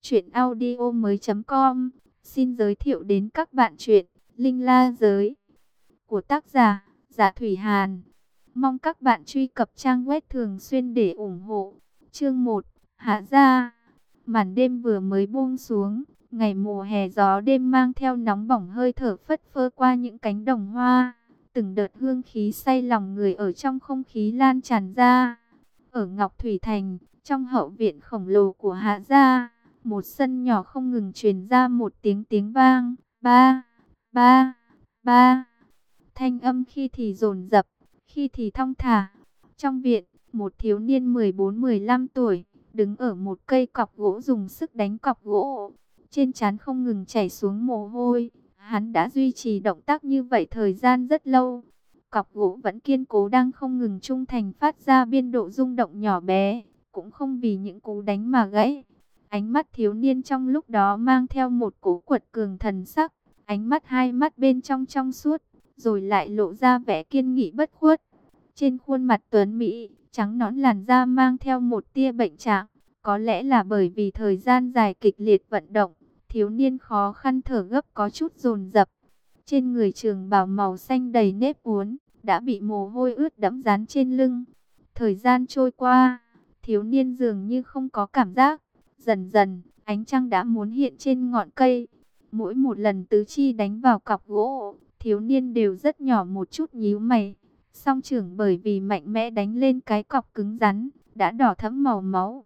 Chuyện audio mới.com xin giới thiệu đến các bạn chuyện Linh La Giới của tác giả Dạ Thủy Hàn. Mong các bạn truy cập trang web thường xuyên để ủng hộ. Chương 1, Hạ Gia. Màn đêm vừa mới buông xuống, ngày mùa hè gió đêm mang theo nóng bỏng hơi thở phất phơ qua những cánh đồng hoa. Từng đợt hương khí say lòng người ở trong không khí lan tràn ra. Ở Ngọc Thủy Thành, trong hậu viện khổng lồ của Hạ Gia, một sân nhỏ không ngừng truyền ra một tiếng vang, ba, ba, ba. Thanh âm khi thì dồn dập, khi thì thong thả. Trong viện, một thiếu niên 14-15 tuổi, đứng ở một cây cọc gỗ dùng sức đánh cọc gỗ. Trên trán không ngừng chảy xuống mồ hôi, hắn đã duy trì động tác như vậy thời gian rất lâu. Cọc gỗ vẫn kiên cố đang không ngừng trung thành phát ra biên độ rung động nhỏ bé, cũng không vì những cú đánh mà gãy. Ánh mắt thiếu niên trong lúc đó mang theo một cố quật cường thần sắc, ánh mắt hai mắt bên trong trong suốt, rồi lại lộ ra vẻ kiên nghị bất khuất. Trên khuôn mặt tuấn mỹ, trắng nõn làn da mang theo một tia bệnh trạng, có lẽ là bởi vì thời gian dài kịch liệt vận động, thiếu niên khó khăn thở gấp có chút dồn dập. Trên người trường bào màu xanh đầy nếp uốn, đã bị mồ hôi ướt đẫm dán trên lưng. Thời gian trôi qua, thiếu niên dường như không có cảm giác. Dần dần, ánh trăng đã muốn hiện trên ngọn cây. Mỗi một lần tứ chi đánh vào cọc gỗ, thiếu niên đều rất nhỏ một chút nhíu mày. Song trưởng bởi vì mạnh mẽ đánh lên cái cọc cứng rắn, đã đỏ thẫm màu máu.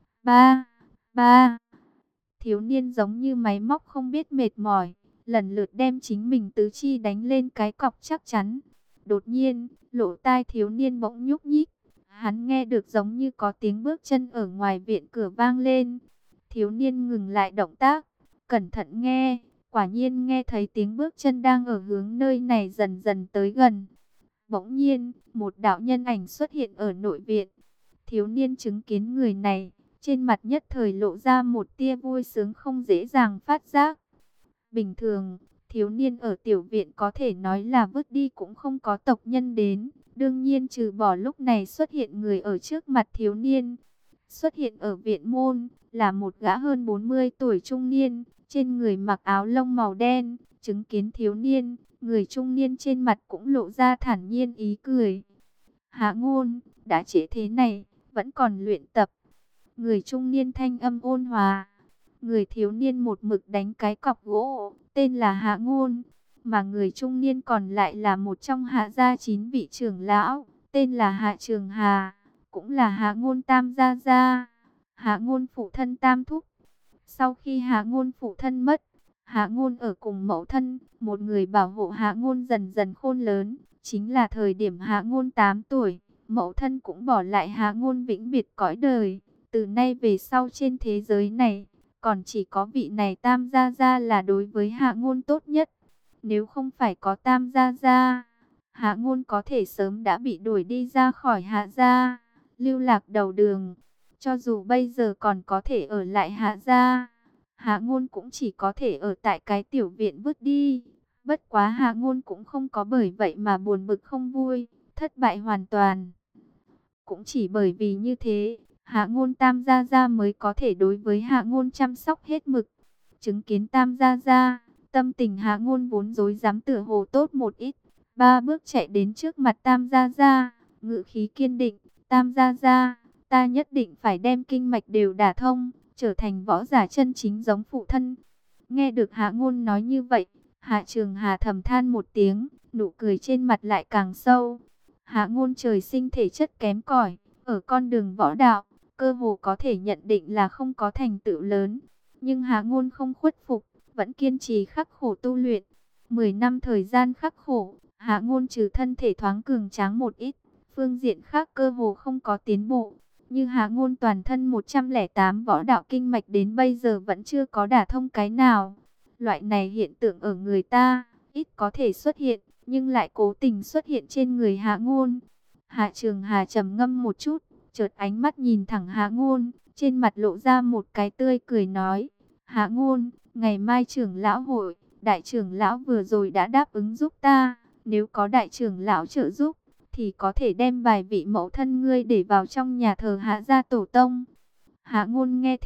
Ba, ba. Thiếu niên giống như máy móc không biết mệt mỏi, lần lượt đem chính mình tứ chi đánh lên cái cọc chắc chắn. Đột nhiên, lỗ tai thiếu niên bỗng nhúc nhích. Hắn nghe được giống như có tiếng bước chân ở ngoài viện cửa vang lên. Thiếu niên ngừng lại động tác, cẩn thận nghe, quả nhiên nghe thấy tiếng bước chân đang ở hướng nơi này dần dần tới gần. Bỗng nhiên, một đạo nhân ảnh xuất hiện ở nội viện. Thiếu niên chứng kiến người này, trên mặt nhất thời lộ ra một tia vui sướng không dễ dàng phát giác. Bình thường, thiếu niên ở tiểu viện có thể nói là vứt đi cũng không có tộc nhân đến. Đương nhiên trừ bỏ lúc này xuất hiện người ở trước mặt thiếu niên. Xuất hiện ở viện môn là một gã hơn 40 tuổi trung niên, trên người mặc áo lông màu đen. Chứng kiến thiếu niên, người trung niên trên mặt cũng lộ ra thản nhiên ý cười. Hạ Ngôn, đã trễ thế này, vẫn còn luyện tập. Người trung niên thanh âm ôn hòa. Người thiếu niên một mực đánh cái cọc gỗ, tên là Hạ Ngôn. Mà người trung niên còn lại là một trong Hạ gia 9 vị trưởng lão, tên là Hạ Trường Hà, cũng là Hạ Ngôn Tam gia gia. Hạ Ngôn phụ thân Tam thúc. Sau khi Hạ Ngôn phụ thân mất, Hạ Ngôn ở cùng mẫu thân, một người bảo hộ Hạ Ngôn dần dần khôn lớn. Chính là thời điểm Hạ Ngôn 8 tuổi, mẫu thân cũng bỏ lại Hạ Ngôn vĩnh biệt cõi đời. Từ nay về sau trên thế giới này, còn chỉ có vị này Tam gia gia là đối với Hạ Ngôn tốt nhất. Nếu không phải có Tam gia gia, Hạ Ngôn có thể sớm đã bị đuổi đi ra khỏi Hạ gia, lưu lạc đầu đường. Cho dù bây giờ còn có thể ở lại Hạ gia, Hạ Ngôn cũng chỉ có thể ở tại cái tiểu viện vứt đi. Bất quá Hạ Ngôn cũng không có bởi vậy mà buồn bực không vui, thất bại hoàn toàn. Cũng chỉ bởi vì như thế, Hạ Ngôn Tam gia gia mới có thể đối với Hạ Ngôn chăm sóc hết mực. Chứng kiến Tam gia gia, tâm tình Hạ Ngôn vốn rối rắm tựa hồ tốt một ít. 3 bước chạy đến trước mặt Tam gia gia, ngữ khí kiên định. Tam gia gia, ta nhất định phải đem kinh mạch đều đả thông, trở thành võ giả chân chính giống phụ thân. Nghe được Hạ Ngôn nói như vậy, Hạ Trường Hà thầm than một tiếng, nụ cười trên mặt lại càng sâu. Hạ Ngôn trời sinh thể chất kém cỏi, ở con đường võ đạo, cơ hồ có thể nhận định là không có thành tựu lớn. Nhưng Hạ Ngôn không khuất phục, vẫn kiên trì khắc khổ tu luyện. 10 năm thời gian khắc khổ, Hạ Ngôn trừ thân thể thoáng cường tráng một ít, phương diện khác cơ hồ không có tiến bộ. Như Hạ Ngôn toàn thân 108 võ đạo kinh mạch đến bây giờ vẫn chưa có đả thông cái nào. Loại này hiện tượng ở người ta, ít có thể xuất hiện, nhưng lại cố tình xuất hiện trên người Hạ Ngôn. Hạ Trường Hà trầm ngâm một chút, chợt ánh mắt nhìn thẳng Hạ Ngôn, trên mặt lộ ra một cái tươi cười nói: Hạ Ngôn, ngày mai trưởng lão hội, đại trưởng lão vừa rồi đã đáp ứng giúp ta, nếu có đại trưởng lão trợ giúp, thì có thể đem vài vị mẫu thân ngươi để vào trong nhà thờ Hạ gia tổ tông. Hạ Ngôn nghe thế,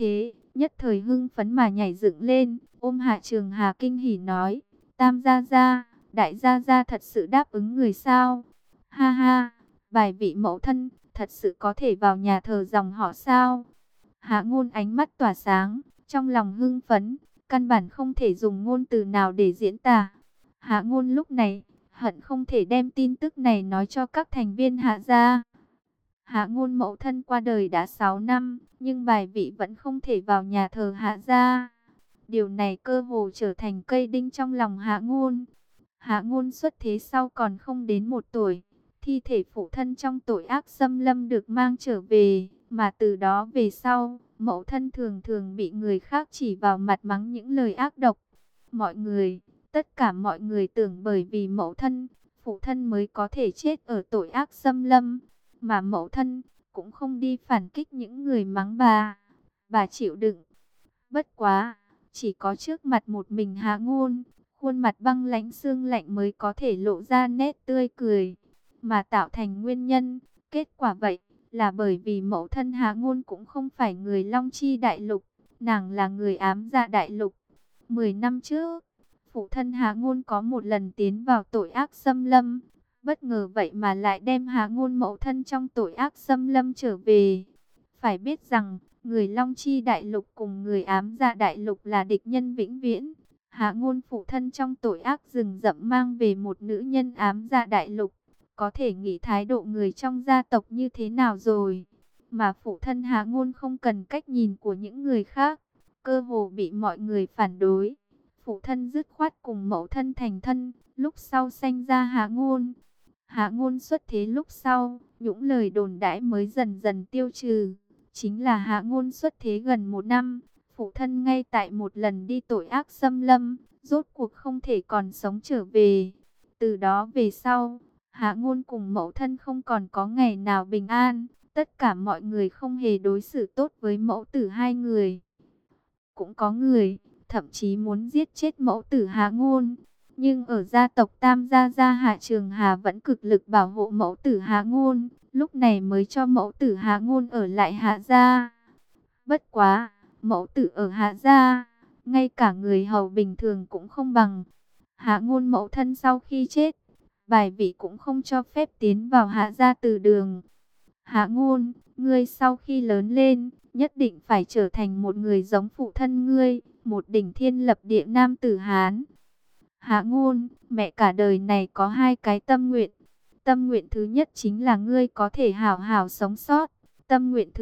nhất thời hưng phấn mà nhảy dựng lên, ôm Hạ Trường Hà kinh hỉ nói: Tam gia gia, đại gia gia thật sự đáp ứng người sao? Ha ha, vài vị mẫu thân, thật sự có thể vào nhà thờ dòng họ sao? Hạ Ngôn ánh mắt tỏa sáng, trong lòng hưng phấn, căn bản không thể dùng ngôn từ nào để diễn tả. Hạ Ngôn lúc này hận không thể đem tin tức này nói cho các thành viên Hạ gia. Hạ Ngôn mẫu thân qua đời đã 6 năm, nhưng vài vị vẫn không thể vào nhà thờ Hạ gia. Điều này cơ hồ trở thành cây đinh trong lòng Hạ Ngôn. Hạ Ngôn xuất thế sau còn không đến 1 tuổi. Thi thể phụ thân trong tội ác xâm lâm được mang trở về, mà từ đó về sau, mẫu thân thường thường bị người khác chỉ vào mặt mắng những lời ác độc. Tất cả mọi người tưởng bởi vì mẫu thân, phụ thân mới có thể chết ở tội ác xâm lâm, mà mẫu thân cũng không đi phản kích những người mắng bà. Bà chịu đựng. Bất quá, chỉ có trước mặt một mình Hạ Ngôn, khuôn mặt băng lãnh xương lạnh mới có thể lộ ra nét tươi cười. Mà tạo thành nguyên nhân, kết quả vậy, là bởi vì mẫu thân Hạ Ngôn cũng không phải người Long Chi Đại Lục, nàng là người Ám Dạ Đại Lục. 10 năm trước, phụ thân Hạ Ngôn có một lần tiến vào tội ác xâm lâm, bất ngờ vậy mà lại đem Hạ Ngôn mẫu thân trong tội ác xâm lâm trở về. Phải biết rằng, người Long Chi Đại Lục cùng người Ám Dạ Đại Lục là địch nhân vĩnh viễn. Hạ Ngôn phụ thân trong tội ác rừng rậm mang về một nữ nhân Ám Dạ Đại Lục, có thể nghĩ thái độ người trong gia tộc như thế nào rồi. Mà phụ thân Hạ Ngôn không cần cách nhìn của những người khác, cơ hồ bị mọi người phản đối. Phụ thân dứt khoát cùng mẫu thân thành thân, lúc sau sanh ra Hạ Ngôn. Hạ Ngôn xuất thế lúc sau, những lời đồn đãi mới dần dần tiêu trừ. Chính là Hạ Ngôn xuất thế gần 1 năm, phụ thân ngay tại một lần đi tội ác xâm lâm, rốt cuộc không thể còn sống trở về. Từ đó về sau, Hạ Ngôn cùng mẫu thân không còn có ngày nào bình an. Tất cả mọi người không hề đối xử tốt với mẫu tử hai người. Cũng có người thậm chí muốn giết chết mẫu tử Hạ Ngôn. Nhưng ở gia tộc Tam gia gia Hạ Trường Hà vẫn cực lực bảo hộ mẫu tử Hạ Ngôn, lúc này mới cho mẫu tử Hạ Ngôn ở lại Hạ gia. Bất quá, mẫu tử ở Hạ gia, ngay cả người hầu bình thường cũng không bằng. Hạ Ngôn mẫu thân sau khi chết, vài vị cũng không cho phép tiến vào Hạ gia từ đường. Hạ Ngôn, ngươi sau khi lớn lên, nhất định phải trở thành một người giống phụ thân ngươi, một đỉnh thiên lập địa nam tử Hán. Hạ Ngôn, mẹ cả đời này có 2 cái tâm nguyện. Tâm nguyện thứ nhất chính là ngươi có thể hảo hảo sống sót. Tâm nguyện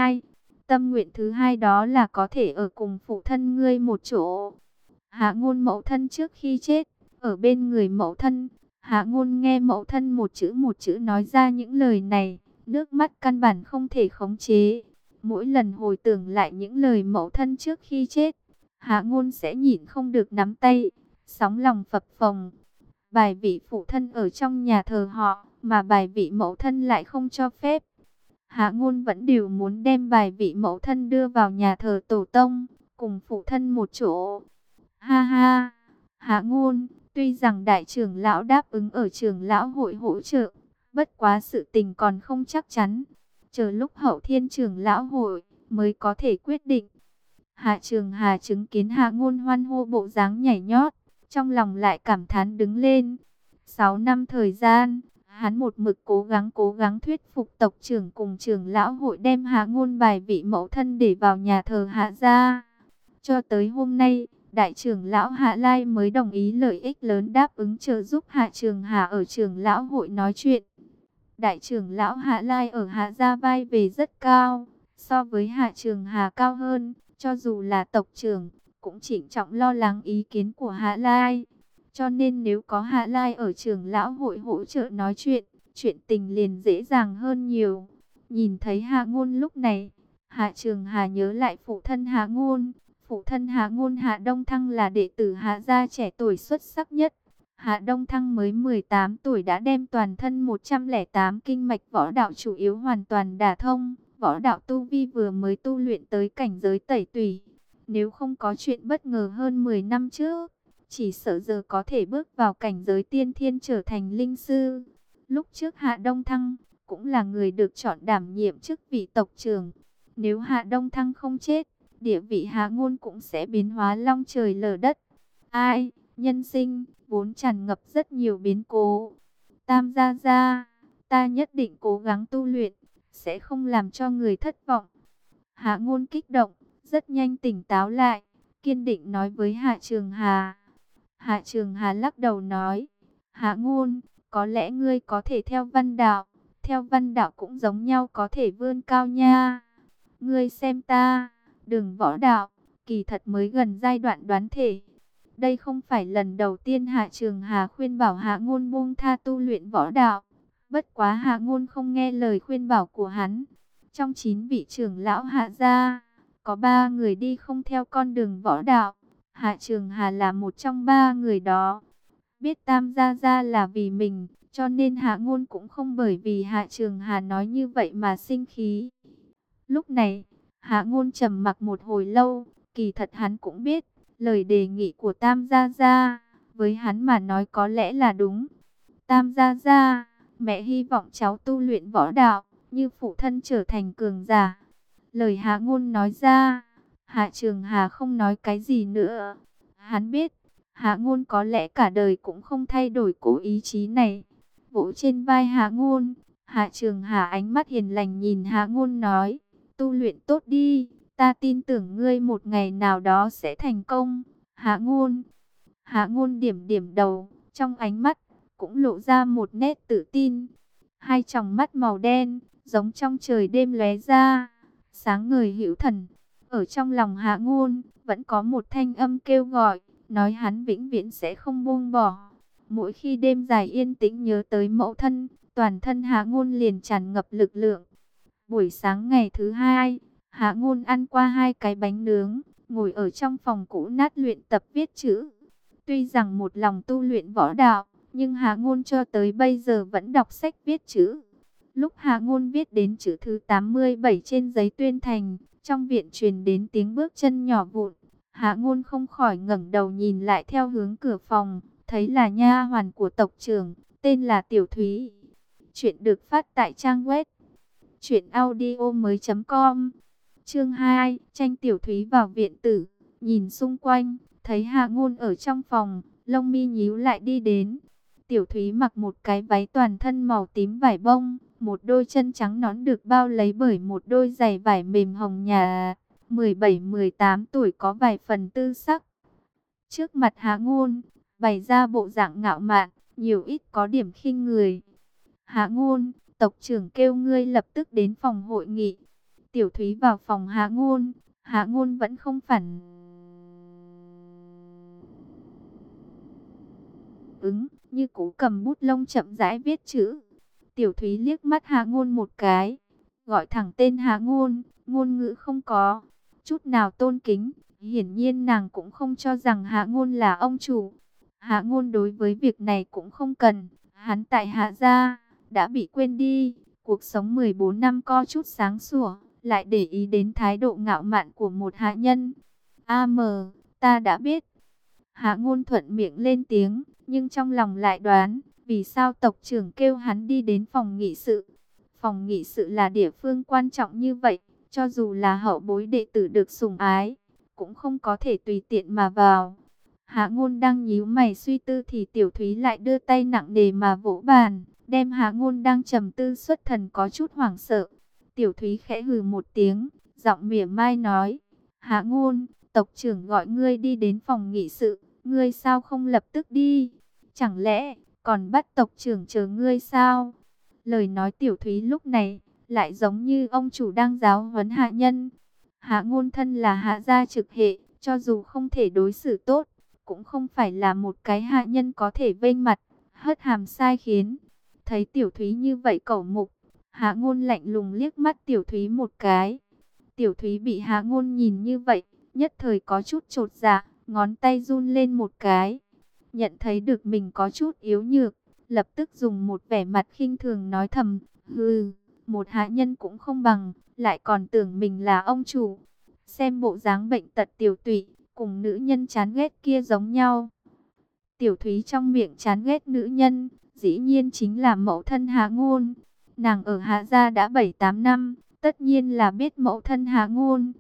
thứ hai đó là có thể ở cùng phụ thân ngươi một chỗ. Hạ Ngôn mẫu thân trước khi chết, ở bên người mẫu thân, Hạ Ngôn nghe mẫu thân một chữ nói ra những lời này, nước mắt căn bản không thể khống chế. Mỗi lần hồi tưởng lại những lời mẫu thân trước khi chết, Hạ Ngôn sẽ nhịn không được nắm tay, sóng lòng phập phồng. Bài vị phụ thân ở trong nhà thờ họ, mà bài vị mẫu thân lại không cho phép. Hạ Ngôn vẫn đều muốn đem bài vị mẫu thân đưa vào nhà thờ tổ tông, cùng phụ thân một chỗ. Ha ha, Hạ Ngôn, tuy rằng đại trưởng lão đáp ứng ở trưởng lão hội hỗ trợ, bất quá sự tình còn không chắc chắn. Chờ lúc Hậu Thiên trưởng lão hội mới có thể quyết định. Hạ Trường Hà chứng kiến Hạ Ngôn hoan hô bộ dáng nhảy nhót, trong lòng lại cảm thán đứng lên. 6 năm thời gian, hắn một mực cố gắng thuyết phục tộc trưởng cùng trưởng lão hội đem Hạ Ngôn bài vị mẫu thân để vào nhà thờ Hạ gia. Cho tới hôm nay, đại trưởng lão Hạ Lai mới đồng ý lợi ích lớn đáp ứng trợ giúp Hạ Trường Hà ở trưởng lão hội nói chuyện. Đại trưởng lão Hạ Lai ở Hạ gia vai về rất cao, so với Hạ Trường Hà cao hơn, cho dù là tộc trưởng, cũng trịnh trọng lo lắng ý kiến của Hạ Lai. Cho nên nếu có Hạ Lai ở trưởng lão hội hỗ trợ nói chuyện, chuyện tình liền dễ dàng hơn nhiều. Nhìn thấy Hạ Ngôn lúc này, Hạ Trường Hà nhớ lại phụ thân Hạ Ngôn. Phụ thân Hạ Ngôn Hạ Đông Thăng là đệ tử Hạ gia trẻ tuổi xuất sắc nhất. Hạ Đông Thăng mới 18 tuổi đã đem toàn thân 108 kinh mạch võ đạo chủ yếu hoàn toàn đả thông. Võ đạo tu vi vừa mới tu luyện tới cảnh giới tẩy tùy. Nếu không có chuyện bất ngờ hơn 10 năm trước, chỉ sợ giờ có thể bước vào cảnh giới tiên thiên trở thành linh sư. Lúc trước Hạ Đông Thăng cũng là người được chọn đảm nhiệm chức vị tộc trưởng. Nếu Hạ Đông Thăng không chết, địa vị Hạ Ngôn cũng sẽ biến hóa long trời lở đất. Ai, nhân sinh vốn tràn ngập rất nhiều biến cố. Tam gia gia, ta nhất định cố gắng tu luyện, sẽ không làm cho người thất vọng. Hạ Ngôn kích động, rất nhanh tỉnh táo lại, kiên định nói với Hạ Trường Hà. Hạ Trường Hà lắc đầu nói, Hạ Ngôn, có lẽ ngươi có thể theo văn đạo cũng giống nhau có thể vươn cao nha. Ngươi xem ta, đường võ đạo, kỳ thật mới gần giai đoạn đoán thể. Đây không phải lần đầu tiên Hạ Trường Hà khuyên bảo Hạ Ngôn buông tha tu luyện võ đạo. Bất quá Hạ Ngôn không nghe lời khuyên bảo của hắn. Trong 9 vị trưởng lão Hạ gia, có 3 người đi không theo con đường võ đạo. Hạ Trường Hà là một trong 3 người đó. Biết Tam gia gia là vì mình, cho nên Hạ Ngôn cũng không bởi vì Hạ Trường Hà nói như vậy mà sinh khí. Lúc này, Hạ Ngôn trầm mặc một hồi lâu, kỳ thật hắn cũng biết, lời đề nghị của Tam gia gia, với hắn mà nói có lẽ là đúng. Tam gia gia, mẹ hy vọng cháu tu luyện võ đạo, như phụ thân trở thành cường giả. Lời Hạ Ngôn nói ra, Hạ Trường Hà không nói cái gì nữa. Hắn biết, Hạ Ngôn có lẽ cả đời cũng không thay đổi cố ý chí này. Vỗ trên vai Hạ Ngôn, Hạ Trường Hà ánh mắt hiền lành nhìn Hạ Ngôn nói, tu luyện tốt đi, ta tin tưởng ngươi một ngày nào đó sẽ thành công. Hạ Ngôn, Hạ Ngôn điểm điểm đầu, trong ánh mắt cũng lộ ra một nét tự tin. Hai tròng mắt màu đen, giống trong trời đêm lóe ra, sáng ngời hữu thần. Ở trong lòng Hạ Ngôn, vẫn có một thanh âm kêu gọi, nói hắn vĩnh viễn sẽ không buông bỏ. Mỗi khi đêm dài yên tĩnh nhớ tới mẫu thân, toàn thân Hạ Ngôn liền tràn ngập lực lượng. Buổi sáng ngày thứ 2, Hạ Ngôn ăn qua 2 cái bánh nướng, ngồi ở trong phòng cũ nát luyện tập viết chữ. Tuy rằng một lòng tu luyện võ đạo, nhưng Hạ Ngôn cho tới bây giờ vẫn đọc sách viết chữ. Lúc Hạ Ngôn viết đến chữ thứ 87 trên giấy tuyên thành, trong viện truyền đến tiếng bước chân nhỏ vụn. Hạ Ngôn không khỏi ngẩng đầu nhìn lại theo hướng cửa phòng, thấy là nha hoàn của tộc trưởng, tên là Tiểu Thúy. Chuyện được phát tại trang web truyệnaudiomoi.com. Chương 2, tranh Tiểu Thúy vào viện tử, nhìn xung quanh, thấy Hạ Ngôn ở trong phòng, lông mi nhíu lại đi đến. Tiểu Thúy mặc một cái váy toàn thân màu tím vải bông, một đôi chân trắng nõn được bao lấy bởi một đôi giày vải mềm hồng nhạt, 17-18 tuổi có vài phần tư sắc. Trước mặt Hạ Ngôn, bày ra bộ dạng ngạo mạn, nhiều ít có điểm khinh người. Hạ Ngôn, tộc trưởng kêu ngươi lập tức đến phòng hội nghị. Tiểu Thúy vào phòng Hạ Ngôn, Hạ Ngôn vẫn không phản ứng, như cú cầm bút lông chậm rãi viết chữ. Tiểu Thúy liếc mắt Hạ Ngôn một cái, gọi thẳng tên Hạ Ngôn, ngôn ngữ không có chút nào tôn kính. Hiển nhiên nàng cũng không cho rằng Hạ Ngôn là ông chủ. Hạ Ngôn đối với việc này cũng không cần, hắn tại Hạ gia đã bị quên đi, cuộc sống 14 năm co chút sáng sủa, lại để ý đến thái độ ngạo mạn của một hạ nhân. Ta đã biết. Hạ Ngôn thuận miệng lên tiếng, nhưng trong lòng lại đoán, vì sao tộc trưởng kêu hắn đi đến phòng nghị sự. Phòng nghị sự là địa phương quan trọng như vậy, cho dù là hậu bối đệ tử được sủng ái, cũng không có thể tùy tiện mà vào. Hạ Ngôn đang nhíu mày suy tư thì Tiểu Thúy lại đưa tay nặng nề mà vỗ bàn, đem Hạ Ngôn đang trầm tư xuất thần có chút hoảng sợ. Tiểu Thúy khẽ hừ một tiếng, giọng mỉa mai nói, Hạ Ngôn, tộc trưởng gọi ngươi đi đến phòng nghị sự, ngươi sao không lập tức đi? Chẳng lẽ còn bắt tộc trưởng chờ ngươi sao? Lời nói Tiểu Thúy lúc này lại giống như ông chủ đang giáo huấn hạ nhân. Hạ Ngôn thân là Hạ gia trực hệ, cho dù không thể đối xử tốt, cũng không phải là một cái hạ nhân có thể vênh mặt, hất hàm sai khiến. Thấy Tiểu Thúy như vậy cẩu mục, Hạ Ngôn lạnh lùng liếc mắt Tiểu Thúy một cái. Tiểu Thúy bị Hạ Ngôn nhìn như vậy, nhất thời có chút chột dạ, ngón tay run lên một cái. Nhận thấy được mình có chút yếu nhược, lập tức dùng một vẻ mặt khinh thường nói thầm, hừ, một hạ nhân cũng không bằng, lại còn tưởng mình là ông chủ. Xem bộ dáng bệnh tật tiểu tụy, cùng nữ nhân chán ghét kia giống nhau. Tiểu Thúy trong miệng chán ghét nữ nhân, dĩ nhiên chính là mẫu thân Hạ Ngôn. Nàng ở Hạ gia đã 7-8 năm, tất nhiên là biết mẫu thân Hạ Ngôn.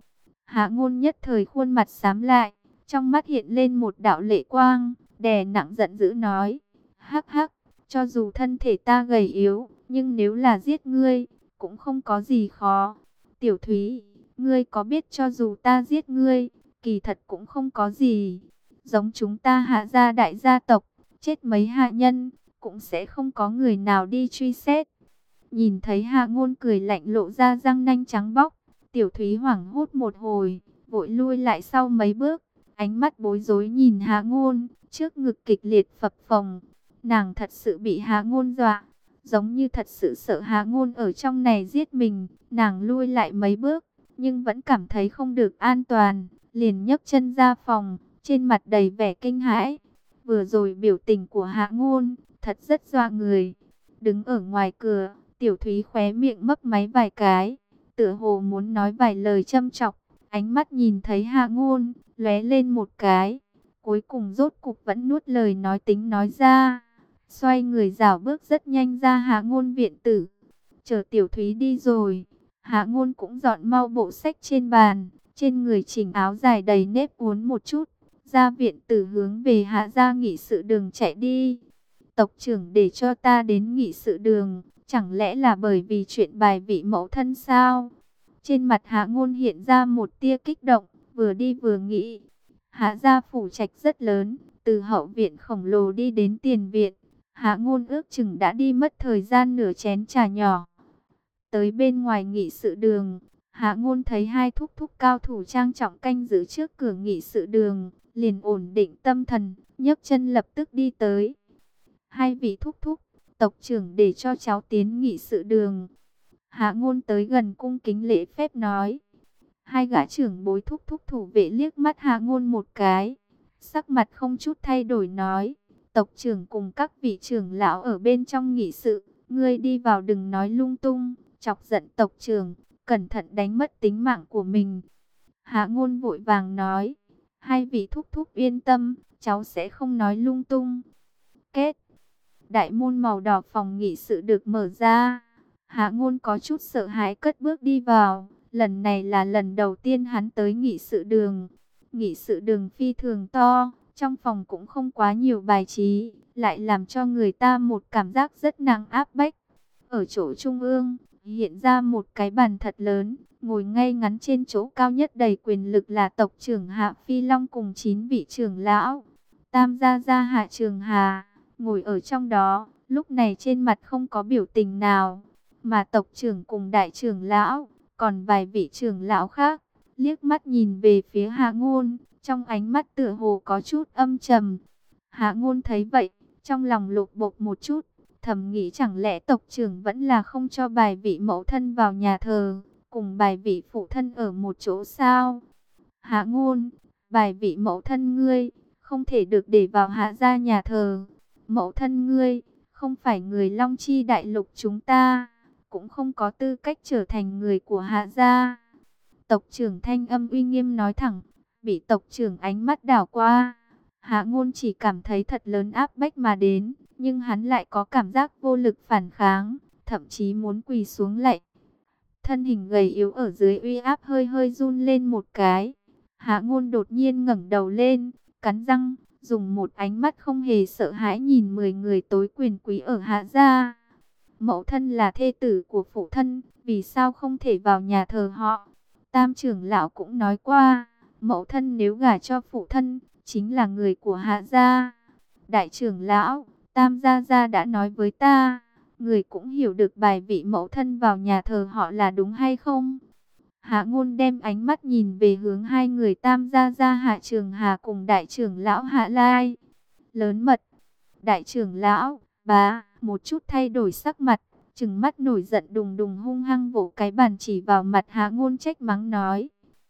Hạ Ngôn nhất thời khuôn mặt xám lại, trong mắt hiện lên một đạo lệ quang, đè nặng giận dữ nói: hắc hắc, cho dù thân thể ta gầy yếu, nhưng nếu là giết ngươi, cũng không có gì khó. Tiểu Thúy, ngươi có biết cho dù ta giết ngươi, kỳ thật cũng không có gì. Giống chúng ta Hạ gia đại gia tộc, chết mấy hạ nhân, cũng sẽ không có người nào đi truy xét. Nhìn thấy Hạ Ngôn cười lạnh lộ ra răng nanh trắng bóc, Tiểu Thúy hoảng hốt một hồi, vội lui lại sau mấy bước, ánh mắt bối rối nhìn Hạ Ngôn, trước ngực kịch liệt phập phồng. Nàng thật sự bị Hạ Ngôn dọa, giống như thật sự sợ Hạ Ngôn ở trong này giết mình. Nàng lui lại mấy bước, nhưng vẫn cảm thấy không được an toàn, liền nhấc chân ra phòng, trên mặt đầy vẻ kinh hãi. Vừa rồi biểu tình của Hạ Ngôn thật rất dọa người. Đứng ở ngoài cửa, Tiểu Thúy khóe miệng mấp máy vài cái, tựa hồ muốn nói vài lời châm chọc. Ánh mắt nhìn thấy Hạ Ngôn lóe lên một cái, cuối cùng rốt cục vẫn nuốt lời nói tính nói ra. Xoay người rảo bước rất nhanh ra Hạ Ngôn viện tử. Chờ Tiểu Thúy đi rồi, Hạ Ngôn cũng dọn mau bộ sách trên bàn, trên người chỉnh áo dài đầy nếp uốn một chút, ra viện tử hướng về Hạ gia nghị sự đường chạy đi. Tộc trưởng để cho ta đến nghị sự đường, chẳng lẽ là bởi vì chuyện bài vị mẫu thân sao? Trên mặt Hạ Ngôn hiện ra một tia kích động, vừa đi vừa nghĩ. Hạ gia phủ trạch rất lớn, từ hậu viện khổng lồ đi đến tiền viện, Hạ Ngôn ước chừng đã đi mất thời gian nửa chén trà nhỏ. Tới bên ngoài nghị sự đường, Hạ Ngôn thấy hai thúc thúc cao thủ trang trọng canh giữ trước cửa nghị sự đường, liền ổn định tâm thần, nhấc chân lập tức đi tới. Hai vị thúc thúc, tộc trưởng để cho cháu tiến nghị sự đường. Hạ Ngôn tới gần cung kính lễ phép nói. Hai gã trưởng bối thúc thúc thủ vệ liếc mắt Hạ Ngôn một cái, sắc mặt không chút thay đổi nói: tộc trưởng cùng các vị trưởng lão ở bên trong nghị sự, ngươi đi vào đừng nói lung tung, chọc giận tộc trưởng, cẩn thận đánh mất tính mạng của mình. Hạ Ngôn vội vàng nói: hai vị thúc thúc yên tâm, cháu sẽ không nói lung tung. Kết. Đại môn màu đỏ phòng nghị sự được mở ra. Hạ Ngôn có chút sợ hãi cất bước đi vào. Lần này là lần đầu tiên hắn tới nghị sự đường. Nghị sự đường phi thường to, trong phòng cũng không quá nhiều bài trí, lại làm cho người ta một cảm giác rất nặng áp bách. Ở chỗ trung ương, hiện ra một cái bàn thật lớn, ngồi ngay ngắn trên chỗ cao nhất đầy quyền lực là tộc trưởng Hạ Phi Long cùng 9 vị trưởng lão. Tam gia gia Hạ Trường Hà ngồi ở trong đó, lúc này trên mặt không có biểu tình nào, mà tộc trưởng cùng đại trưởng lão, còn vài vị trưởng lão khác, liếc mắt nhìn về phía Hạ Ngôn, trong ánh mắt tựa hồ có chút âm trầm. Hạ Ngôn thấy vậy, trong lòng lục bục một chút, thầm nghĩ chẳng lẽ tộc trưởng vẫn là không cho bài vị mẫu thân vào nhà thờ, cùng bài vị phụ thân ở một chỗ sao? Hạ Ngôn, bài vị mẫu thân ngươi không thể được để vào Hạ gia nhà thờ. Mẫu thân ngươi không phải người Long Chi đại lục chúng ta, cũng không có tư cách trở thành người của Hạ gia. Tộc trưởng thanh âm uy nghiêm nói thẳng, bị tộc trưởng ánh mắt đảo qua. Hạ Ngôn chỉ cảm thấy thật lớn áp bách mà đến, nhưng hắn lại có cảm giác vô lực phản kháng, thậm chí muốn quỳ xuống lạy. Thân hình gầy yếu ở dưới uy áp hơi hơi run lên một cái. Hạ Ngôn đột nhiên ngẩng đầu lên, cắn răng, dùng một ánh mắt không hề sợ hãi nhìn 10 người tối quyền quý ở Hạ gia. Mẫu thân là thê tử của phụ thân, vì sao không thể vào nhà thờ họ? Tam trưởng lão cũng nói qua, mẫu thân nếu gả cho phụ thân, chính là người của Hạ gia. Đại trưởng lão, Tam gia gia đã nói với ta, người cũng hiểu được bài vị mẫu thân vào nhà thờ họ là đúng hay không? Hạ Ngôn đem ánh mắt nhìn về hướng hai người Tam gia gia Hạ Trường Hà cùng đại trưởng lão Hạ Lai. Lớn mật, đại trưởng lão, bá, một chút thay đổi sắc mặt, trừng mắt nổi giận đùng đùng hung hăng vỗ cái bàn chỉ vào mặt Hạ Ngôn trách mắng nói.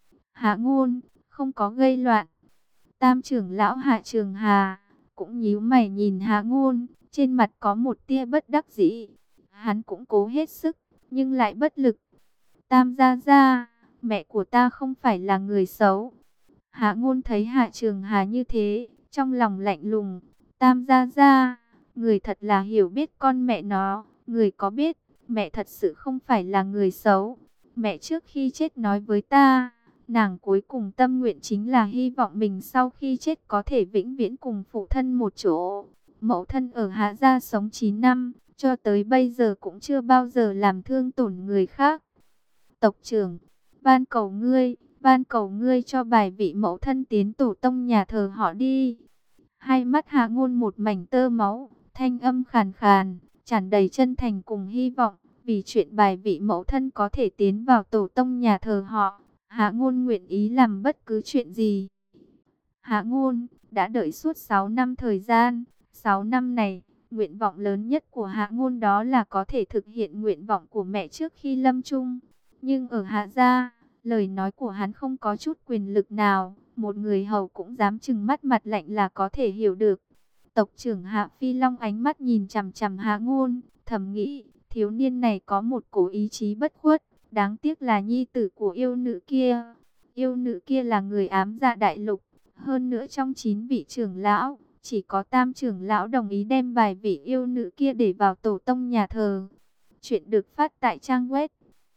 Hạ Ngôn, không có gây loạn. Tam trưởng lão Hạ Trường Hà cũng nhíu mày nhìn Hạ Ngôn, trên mặt có một tia bất đắc dĩ. Hắn cũng cố hết sức, nhưng lại bất lực. Tam gia gia, mẹ của ta không phải là người xấu. Hạ Ngôn thấy Hạ Trường Hà như thế, trong lòng lạnh lùng. Tam gia gia, người thật là hiểu biết con mẹ nó. Người có biết, mẹ thật sự không phải là người xấu. Mẹ trước khi chết nói với ta, Nàng cuối cùng tâm nguyện chính là hy vọng mình sau khi chết có thể vĩnh viễn cùng phụ thân một chỗ. Mẫu thân ở Hạ gia sống 9 năm, cho tới bây giờ cũng chưa bao giờ làm thương tổn người khác. Tộc trưởng, van cầu ngươi cho bài vị mẫu thân tiến tổ tông nhà thờ họ đi. Hai mắt Hạ Ngôn một mảnh tơ máu, thanh âm khàn khàn, tràn đầy chân thành cùng hy vọng, vì chuyện bài vị mẫu thân có thể tiến vào tổ tông nhà thờ họ, Hạ Ngôn nguyện ý làm bất cứ chuyện gì. Hạ Ngôn đã đợi suốt 6 năm thời gian, 6 năm này, nguyện vọng lớn nhất của Hạ Ngôn đó là có thể thực hiện nguyện vọng của mẹ trước khi lâm chung. Nhưng ở Hạ gia, lời nói của hắn không có chút quyền lực nào, một người hầu cũng dám trừng mắt mặt lạnh là có thể hiểu được. Tộc trưởng Hạ Phi Long ánh mắt nhìn chằm chằm Hạ Ngôn, thầm nghĩ, thiếu niên này có một cổ ý chí bất khuất, đáng tiếc là nhi tử của yêu nữ kia. Yêu nữ kia là người ám dạ đại lục, hơn nữa trong 9 vị trưởng lão, chỉ có Tam trưởng lão đồng ý đem bài vị yêu nữ kia để vào tổ tông nhà thờ. Chuyện được phát tại trang web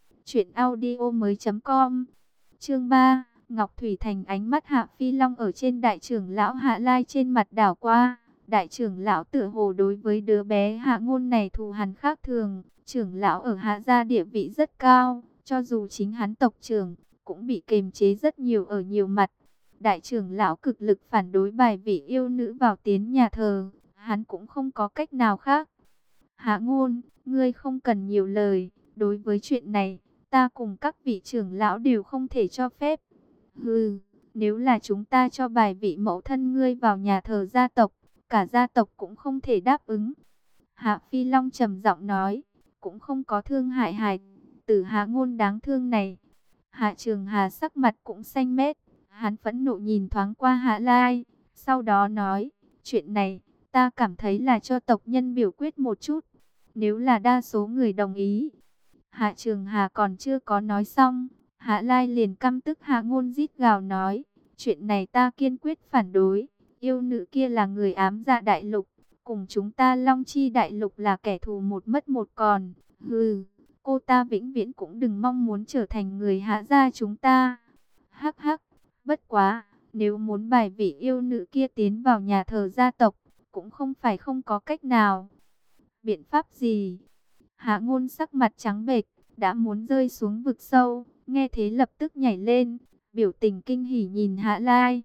truyệnaudiomoi.com. Chương 3, Ngọc Thủy Thành. Ánh mắt Hạ Phi Long ở trên đại trưởng lão Hạ Lai trên mặt đảo qua. Đại trưởng lão tựa hồ đối với đứa bé Hạ Ngôn này thù hằn khác thường. Trưởng lão ở Hạ gia địa vị rất cao, cho dù chính hắn tộc trưởng cũng bị kềm chế rất nhiều ở nhiều mặt. Đại trưởng lão cực lực phản đối bài vị yêu nữ vào tiến nhà thờ, hắn cũng không có cách nào khác. Hạ Ngôn, ngươi không cần nhiều lời, đối với chuyện này, ta cùng các vị trưởng lão đều không thể cho phép. Hừ, nếu là chúng ta cho bài vị mẫu thân ngươi vào nhà thờ gia tộc, cả gia tộc cũng không thể đáp ứng. Hạ Phi Long trầm giọng nói, cũng không có thương hại hài tử Hạ Ngôn đáng thương này. Hạ Trường Hà sắc mặt cũng xanh mét, hắn phẫn nộ nhìn thoáng qua Hạ Lai, sau đó nói, chuyện này, ta cảm thấy là cho tộc nhân biểu quyết một chút, nếu là đa số người đồng ý. Hạ Trường Hà còn chưa có nói xong, Hạ Lai liền căm tức Hạ Ngôn rít gào nói, chuyện này ta kiên quyết phản đối, yêu nữ kia là người ám dạ đại lục, cùng chúng ta Long Chi đại lục là kẻ thù một mất một còn, hừ, cô ta vĩnh viễn cũng đừng mong muốn trở thành người Hạ gia chúng ta. Hắc hắc, bất quá, nếu muốn bài vị yêu nữ kia tiến vào nhà thờ gia tộc, cũng không phải không có cách nào. Biện pháp gì? Hạ Ngôn sắc mặt trắng bệch, đã muốn rơi xuống vực sâu, nghe thế lập tức nhảy lên, biểu tình kinh hỉ nhìn Hạ Lai.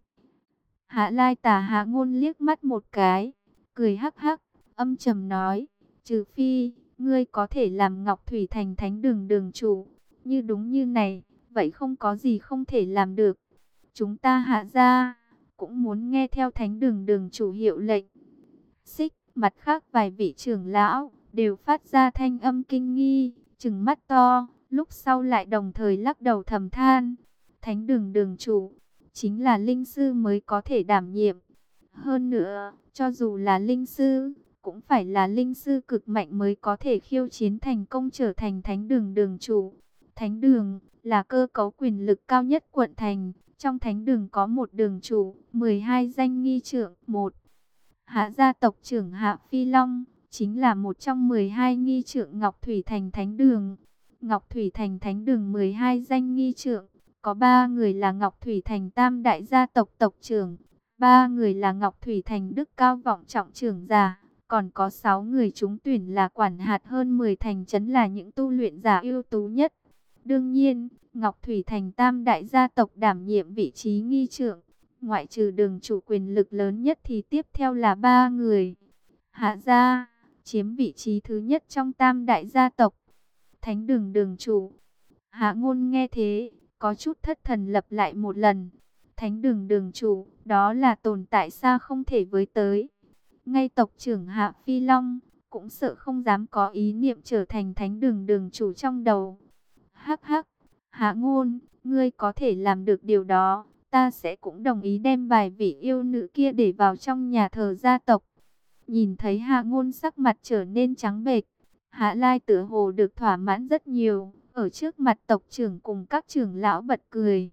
Hạ Lai tà Hạ Ngôn liếc mắt một cái, cười hắc hắc, âm trầm nói, trừ phi, ngươi có thể làm Ngọc Thủy Thành thánh đường đường chủ, như đúng như này, vậy không có gì không thể làm được. Chúng ta Hạ gia cũng muốn nghe theo thánh đường đường chủ hiệu lệnh. Xích, mặt khác vài vị trưởng lão đều phát ra thanh âm kinh nghi, trừng mắt to, lúc sau lại đồng thời lắc đầu thầm than. Thánh đường đường chủ, chính là linh sư mới có thể đảm nhiệm. Hơn nữa, cho dù là linh sư, cũng phải là linh sư cực mạnh mới có thể khiêu chiến thành công trở thành thánh đường đường chủ. Thánh đường là cơ cấu quyền lực cao nhất quận thành. Trong thánh đường có một đường chủ, 12 danh nghi trưởng, một Hạ gia tộc trưởng Hạ Phi Long, chính là một trong 12 nghi trưởng Ngọc Thủy Thành thánh đường. Ngọc Thủy Thành thánh đường 12 danh nghi trưởng, có 3 người là Ngọc Thủy Thành tam đại gia tộc tộc trưởng, 3 người là Ngọc Thủy Thành đức cao vọng trọng trưởng giả, còn có 6 người trúng tuyển là quản hạt hơn 10 thành trấn là những tu luyện giả ưu tú nhất. Đương nhiên, Ngọc Thủy Thành tam đại gia tộc đảm nhiệm vị trí nghi trưởng, ngoại trừ đường chủ quyền lực lớn nhất thì tiếp theo là 3 người. Hạ gia chiếm vị trí thứ nhất trong tam đại gia tộc. Thánh đường đường chủ. Hạ Ngôn nghe thế, có chút thất thần lặp lại một lần. Thánh đường đường chủ, đó là tồn tại xa không thể với tới. Ngay tộc trưởng Hạ Phi Long, cũng sợ không dám có ý niệm trở thành thánh đường đường chủ trong đầu. Hắc hắc, Hạ Ngôn, ngươi có thể làm được điều đó, ta sẽ cũng đồng ý đem bài vị yêu nữ kia để vào trong nhà thờ gia tộc. Nhìn thấy Hạ Ngôn sắc mặt trở nên trắng bệch, Hạ Lai tựa hồ được thỏa mãn rất nhiều, ở trước mặt tộc trưởng cùng các trưởng lão bật cười.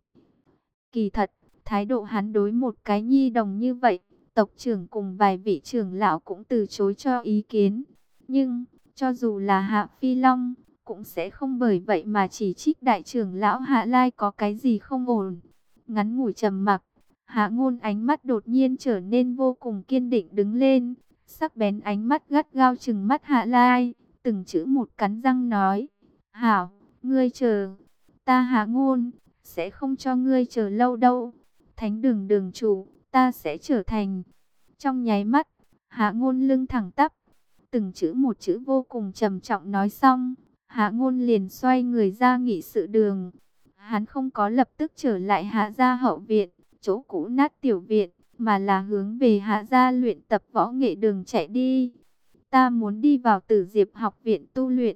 Kỳ thật, thái độ hắn đối một cái nhi đồng như vậy, tộc trưởng cùng vài vị trưởng lão cũng từ chối cho ý kiến. Nhưng, cho dù là Hạ Phi Long, cũng sẽ không bởi vậy mà chỉ trích đại trưởng lão Hạ Lai có cái gì không ổn. Ngắn ngủi trầm mặc, Hạ Ngôn ánh mắt đột nhiên trở nên vô cùng kiên định đứng lên, sắc bén ánh mắt gắt gao trừng mắt Hạ Lai, từng chữ một cắn răng nói: "Hảo, ngươi chờ, ta Hạ Ngôn sẽ không cho ngươi chờ lâu đâu. Thánh đường đường chủ, ta sẽ trở thành." Trong nháy mắt, Hạ Ngôn lưng thẳng tắp, từng chữ một chữ vô cùng trầm trọng nói xong, Hạ Ngôn liền xoay người ra nghị sự đường. Hắn không có lập tức trở lại Hạ gia hậu viện, chỗ cũ nát tiểu viện, mà là hướng về Hạ gia luyện tập võ nghệ đường chạy đi. Ta muốn đi vào Tử Diệp học viện tu luyện.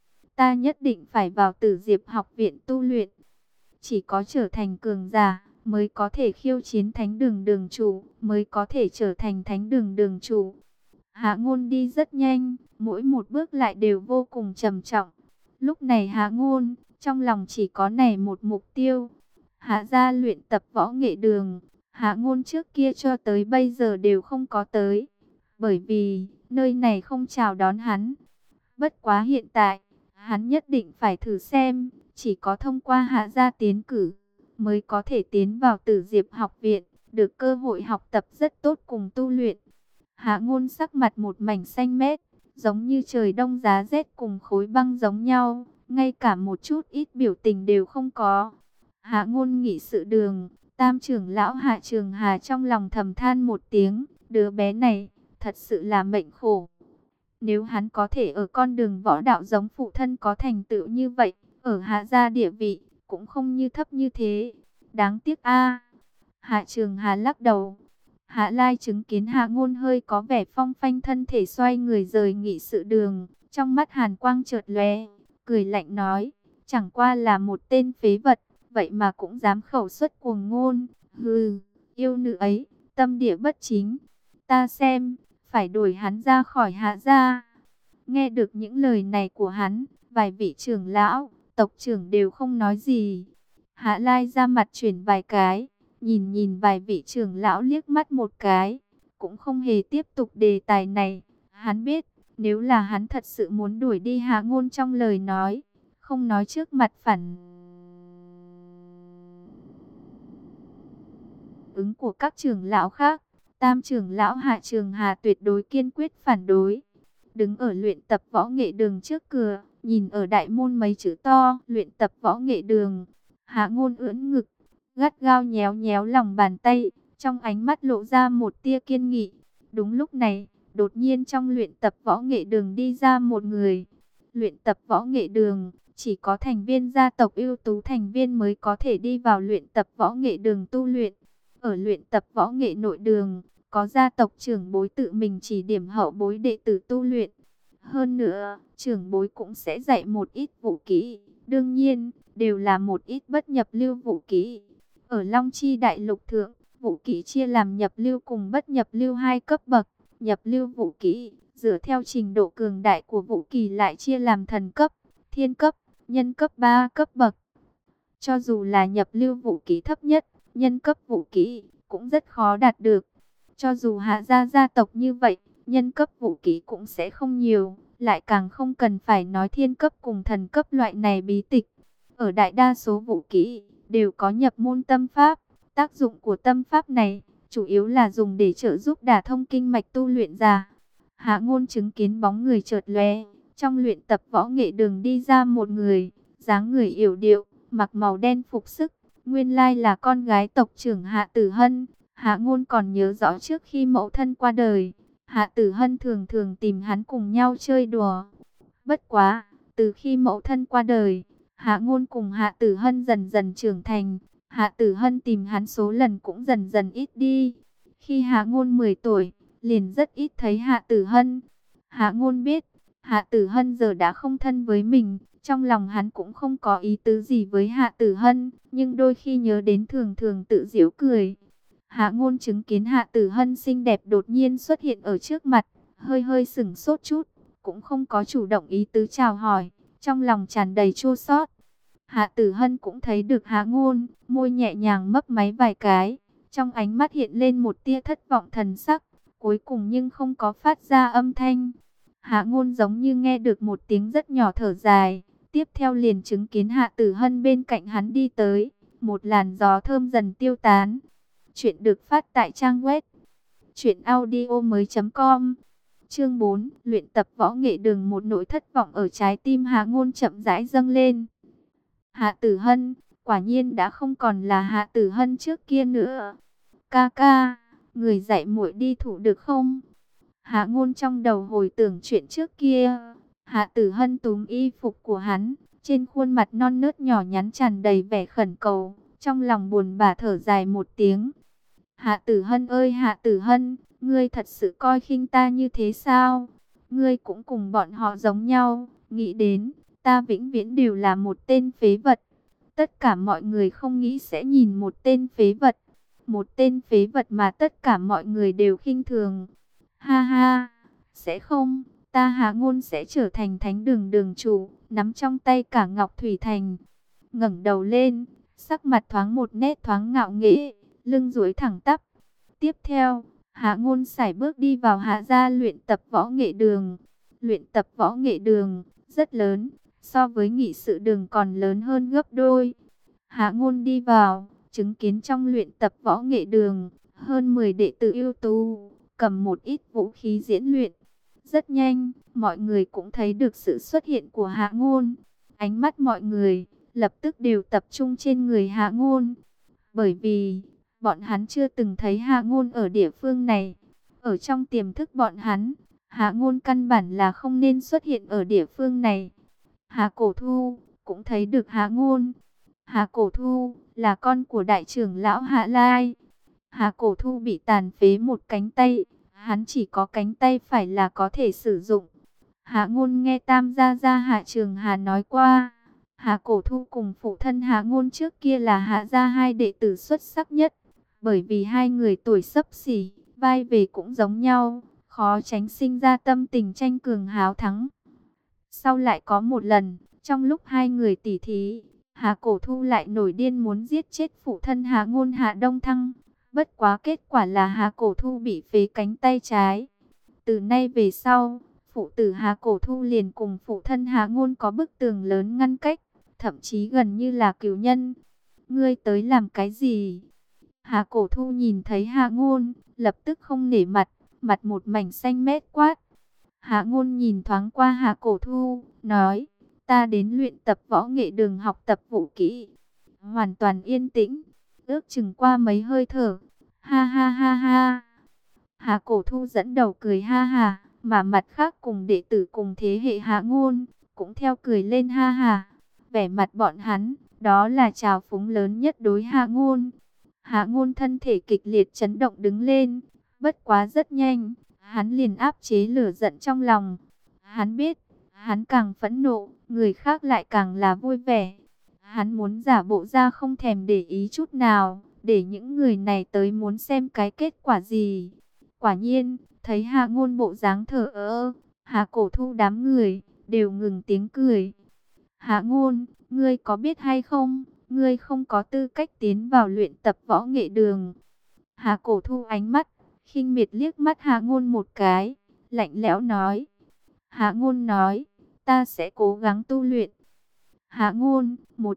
Ta nhất định phải vào Tử Diệp học viện tu luyện. Chỉ có trở thành cường giả mới có thể khiêu chiến thánh đường đường chủ, mới có thể trở thành thánh đường đường chủ. Hạ Ngôn đi rất nhanh, mỗi một bước lại đều vô cùng trầm trọng. Lúc này Hạ Ngôn trong lòng chỉ có này một mục tiêu: Hạ gia luyện tập võ nghệ đường. Hạ Ngôn trước kia cho tới bây giờ đều không có tới, bởi vì nơi này không chào đón hắn. Bất quá hiện tại, hắn nhất định phải thử xem, chỉ có thông qua Hạ gia tiến cử mới có thể tiến vào Tử Diệp học viện, được cơ hội học tập rất tốt cùng tu luyện. Hạ Ngôn sắc mặt một mảnh xanh mét, giống như trời đông giá rét cùng khối băng giống nhau, ngay cả một chút ít biểu tình đều không có. Hạ Ngôn nghị sự đường, tam trưởng lão Hạ Trường Hà trong lòng thầm than một tiếng, đứa bé này thật sự là mệnh khổ. Nếu hắn có thể ở con đường võ đạo giống phụ thân có thành tựu như vậy, ở Hạ gia địa vị cũng không như thấp như thế. Đáng tiếc a. Hạ Trường Hà lắc đầu. Hạ Lai chứng kiến Hạ Ngôn hơi có vẻ phong phanh thân thể xoay người rời nghị sự đường, trong mắt hàn quang chợt lóe, cười lạnh nói: "Chẳng qua là một tên phế vật, vậy mà cũng dám khẩu xuất cuồng ngôn. Hừ, yêu nữ ấy, tâm địa bất chính. Ta xem, phải đuổi hắn ra khỏi Hạ gia." Nghe được những lời này của hắn, vài vị trưởng lão, tộc trưởng đều không nói gì. Hạ Lai ra mặt chuyển vài cái, nhìn vài vị trưởng lão liếc mắt một cái, cũng không hề tiếp tục đề tài này. Hắn biết, nếu là hắn thật sự muốn đuổi đi Hạ Ngôn trong lời nói, không nói trước mặt phản ứng của các trưởng lão khác, tam trưởng lão Hạ Trường Hà tuyệt đối kiên quyết phản đối. Đứng ở luyện tập võ nghệ đường trước cửa, nhìn ở đại môn mấy chữ to luyện tập võ nghệ đường, Hạ Ngôn ưỡn ngực, gắt gao nhéo nhéo lòng bàn tay, trong ánh mắt lộ ra một tia kiên nghị. Đúng lúc này, đột nhiên trong luyện tập võ nghệ đường đi ra một người. Luyện tập võ nghệ đường, chỉ có thành viên gia tộc ưu tú thành viên mới có thể đi vào luyện tập võ nghệ đường tu luyện. Ở luyện tập võ nghệ nội đường, có gia tộc trưởng bối tự mình chỉ điểm hậu bối đệ tử tu luyện. Hơn nữa, trưởng bối cũng sẽ dạy một ít vũ kỹ, đương nhiên, đều là một ít bất nhập lưu vũ kỹ. Ở Long Chi Đại Lục thượng, vũ kỹ chia làm nhập lưu cùng bất nhập lưu hai cấp bậc. Nhập lưu vũ kỹ, dựa theo trình độ cường đại của vũ kỹ lại chia làm thần cấp, thiên cấp, nhân cấp 3 cấp bậc. Cho dù là nhập lưu vũ kỹ thấp nhất, nhân cấp vũ kỹ cũng rất khó đạt được. Cho dù Hạ gia gia tộc như vậy, nhân cấp vũ kỹ cũng sẽ không nhiều, lại càng không cần phải nói thiên cấp cùng thần cấp loại này bí tịch. Ở đại đa số vũ kỹ đều có nhập môn tâm pháp, tác dụng của tâm pháp này chủ yếu là dùng để trợ giúp đả thông kinh mạch tu luyện giả. Hạ Ngôn chứng kiến bóng người chợt lóe, trong luyện tập võ nghệ đường đi ra một người, dáng người yểu điệu, mặc màu đen phục sức, nguyên lai là con gái tộc trưởng Hạ Tử Hân. Hạ Ngôn còn nhớ rõ trước khi mẫu thân qua đời, Hạ Tử Hân thường thường tìm hắn cùng nhau chơi đùa. Bất quá, từ khi mẫu thân qua đời, Hạ Ngôn cùng Hạ Tử Hân dần dần trưởng thành, Hạ Tử Hân tìm hắn số lần cũng dần dần ít đi. Khi Hạ Ngôn 10 tuổi, liền rất ít thấy Hạ Tử Hân. Hạ Ngôn biết, Hạ Tử Hân giờ đã không thân với mình, trong lòng hắn cũng không có ý tứ gì với Hạ Tử Hân, nhưng đôi khi nhớ đến thường thường tự giễu cười. Hạ Ngôn chứng kiến Hạ Tử Hân xinh đẹp đột nhiên xuất hiện ở trước mặt, hơi hơi sững sốt chút, cũng không có chủ động ý tứ chào hỏi, trong lòng tràn đầy chua xót. Hạ Tử Hân cũng thấy được Hạ Ngôn, môi nhẹ nhàng mấp máy vài cái, trong ánh mắt hiện lên một tia thất vọng thần sắc, cuối cùng nhưng không có phát ra âm thanh. Hạ Ngôn giống như nghe được một tiếng rất nhỏ thở dài, Tiếp theo liền chứng kiến Hạ Tử Hân bên cạnh hắn đi tới, một làn gió thơm dần tiêu tán. Chuyện được phát tại trang web truyệnaudiomoi.com. Chương 4, luyện tập võ nghệ đường. Một nỗi thất vọng ở trái tim Hạ Ngôn chậm rãi dâng lên. Hạ Tử Hân, quả nhiên đã không còn là Hạ Tử Hân trước kia nữa. Ca ca, người dạy muội đi thủ được không? Hạ Ngôn trong đầu hồi tưởng chuyện trước kia. Hạ Tử Hân túm y phục của hắn, trên khuôn mặt non nớt nhỏ nhắn tràn đầy vẻ khẩn cầu, trong lòng buồn bã thở dài một tiếng. Hạ Tử Hân ơi Hạ Tử Hân, ngươi thật sự coi khinh ta như thế sao? Ngươi cũng cùng bọn họ giống nhau, nghĩ đến, ta vĩnh viễn đều là một tên phế vật. Tất cả mọi người không nghĩ sẽ nhìn một tên phế vật. Một tên phế vật mà tất cả mọi người đều khinh thường. Ha ha, sẽ không, ta Hạ Ngôn sẽ trở thành thánh đường đường chủ, nắm trong tay cả Ngọc Thủy Thành. Ngẩng đầu lên, sắc mặt thoáng một nét thoáng ngạo nghễ, lưng duỗi thẳng tắp. Tiếp theo, Hạ Ngôn sải bước đi vào Hạ gia luyện tập võ nghệ đường. Luyện tập võ nghệ đường rất lớn, so với nghị sự đường còn lớn hơn gấp đôi. Hạ Ngôn đi vào, chứng kiến trong luyện tập võ nghệ đường, hơn 10 đệ tử ưu tú, cầm một ít vũ khí diễn luyện. Rất nhanh, mọi người cũng thấy được sự xuất hiện của Hạ Ngôn. Ánh mắt mọi người lập tức đều tập trung trên người Hạ Ngôn. Bởi vì, bọn hắn chưa từng thấy Hạ Ngôn ở địa phương này. Ở trong tiềm thức bọn hắn, Hạ Ngôn căn bản là không nên xuất hiện ở địa phương này. Hạ Cổ Thu cũng thấy được Hạ Ngôn. Hạ Cổ Thu là con của đại trưởng lão Hạ Lai. Hạ Cổ Thu bị tàn phế một cánh tay, hắn chỉ có cánh tay phải là có thể sử dụng. Hạ Ngôn nghe Tam gia gia Hạ Trường Hà nói qua, Hạ Cổ Thu cùng phụ thân Hạ Ngôn trước kia là Hạ gia hai đệ tử xuất sắc nhất, bởi vì hai người tuổi xấp xỉ, vai về cũng giống nhau, khó tránh sinh ra tâm tình tranh cường háo thắng. Sau lại có một lần, trong lúc hai người tỉ thí, Hạ Cổ Thu lại nổi điên muốn giết chết phụ thân Hạ Ngôn Hạ Đông Thăng. Bất quá kết quả là Hạ Cổ Thu bị phế cánh tay trái. Từ nay về sau, phụ tử Hạ Cổ Thu liền cùng phụ thân Hạ Ngôn có bức tường lớn ngăn cách, thậm chí gần như là cừu nhân. Ngươi tới làm cái gì? Hạ Cổ Thu nhìn thấy Hạ Ngôn, lập tức không nể mặt, mặt một mảnh xanh mét quát. Hạ Ngôn nhìn thoáng qua Hạ Cổ Thu, nói, ta đến luyện tập võ nghệ đường học tập vũ kỹ. Hoàn toàn yên tĩnh, ước chừng qua mấy hơi thở. Ha ha ha ha. Hạ Cổ Thu dẫn đầu cười ha ha, mà mặt khác cùng đệ tử cùng thế hệ Hạ Ngôn cũng theo cười lên ha ha. Vẻ mặt bọn hắn, đó là trào phúng lớn nhất đối Hạ Ngôn. Hạ Ngôn thân thể kịch liệt chấn động đứng lên, bất quá rất nhanh, hắn liền áp chế lửa giận trong lòng. Hắn biết, hắn càng phẫn nộ, người khác lại càng là vui vẻ. Hắn muốn giả bộ ra không thèm để ý chút nào, để những người này tới muốn xem cái kết quả gì. Quả nhiên, thấy Hạ Ngôn bộ dáng thờ ơ, Hạ Cổ Thu đám người đều ngừng tiếng cười. Hạ Ngôn, ngươi có biết hay không, ngươi không có tư cách tiến vào luyện tập võ nghệ đường. Hạ Cổ Thu ánh mắt khinh miệt liếc mắt Hạ Ngôn một cái, lạnh lẽo nói. Hạ Ngôn nói, ta sẽ cố gắng tu luyện. Hạ Ngôn,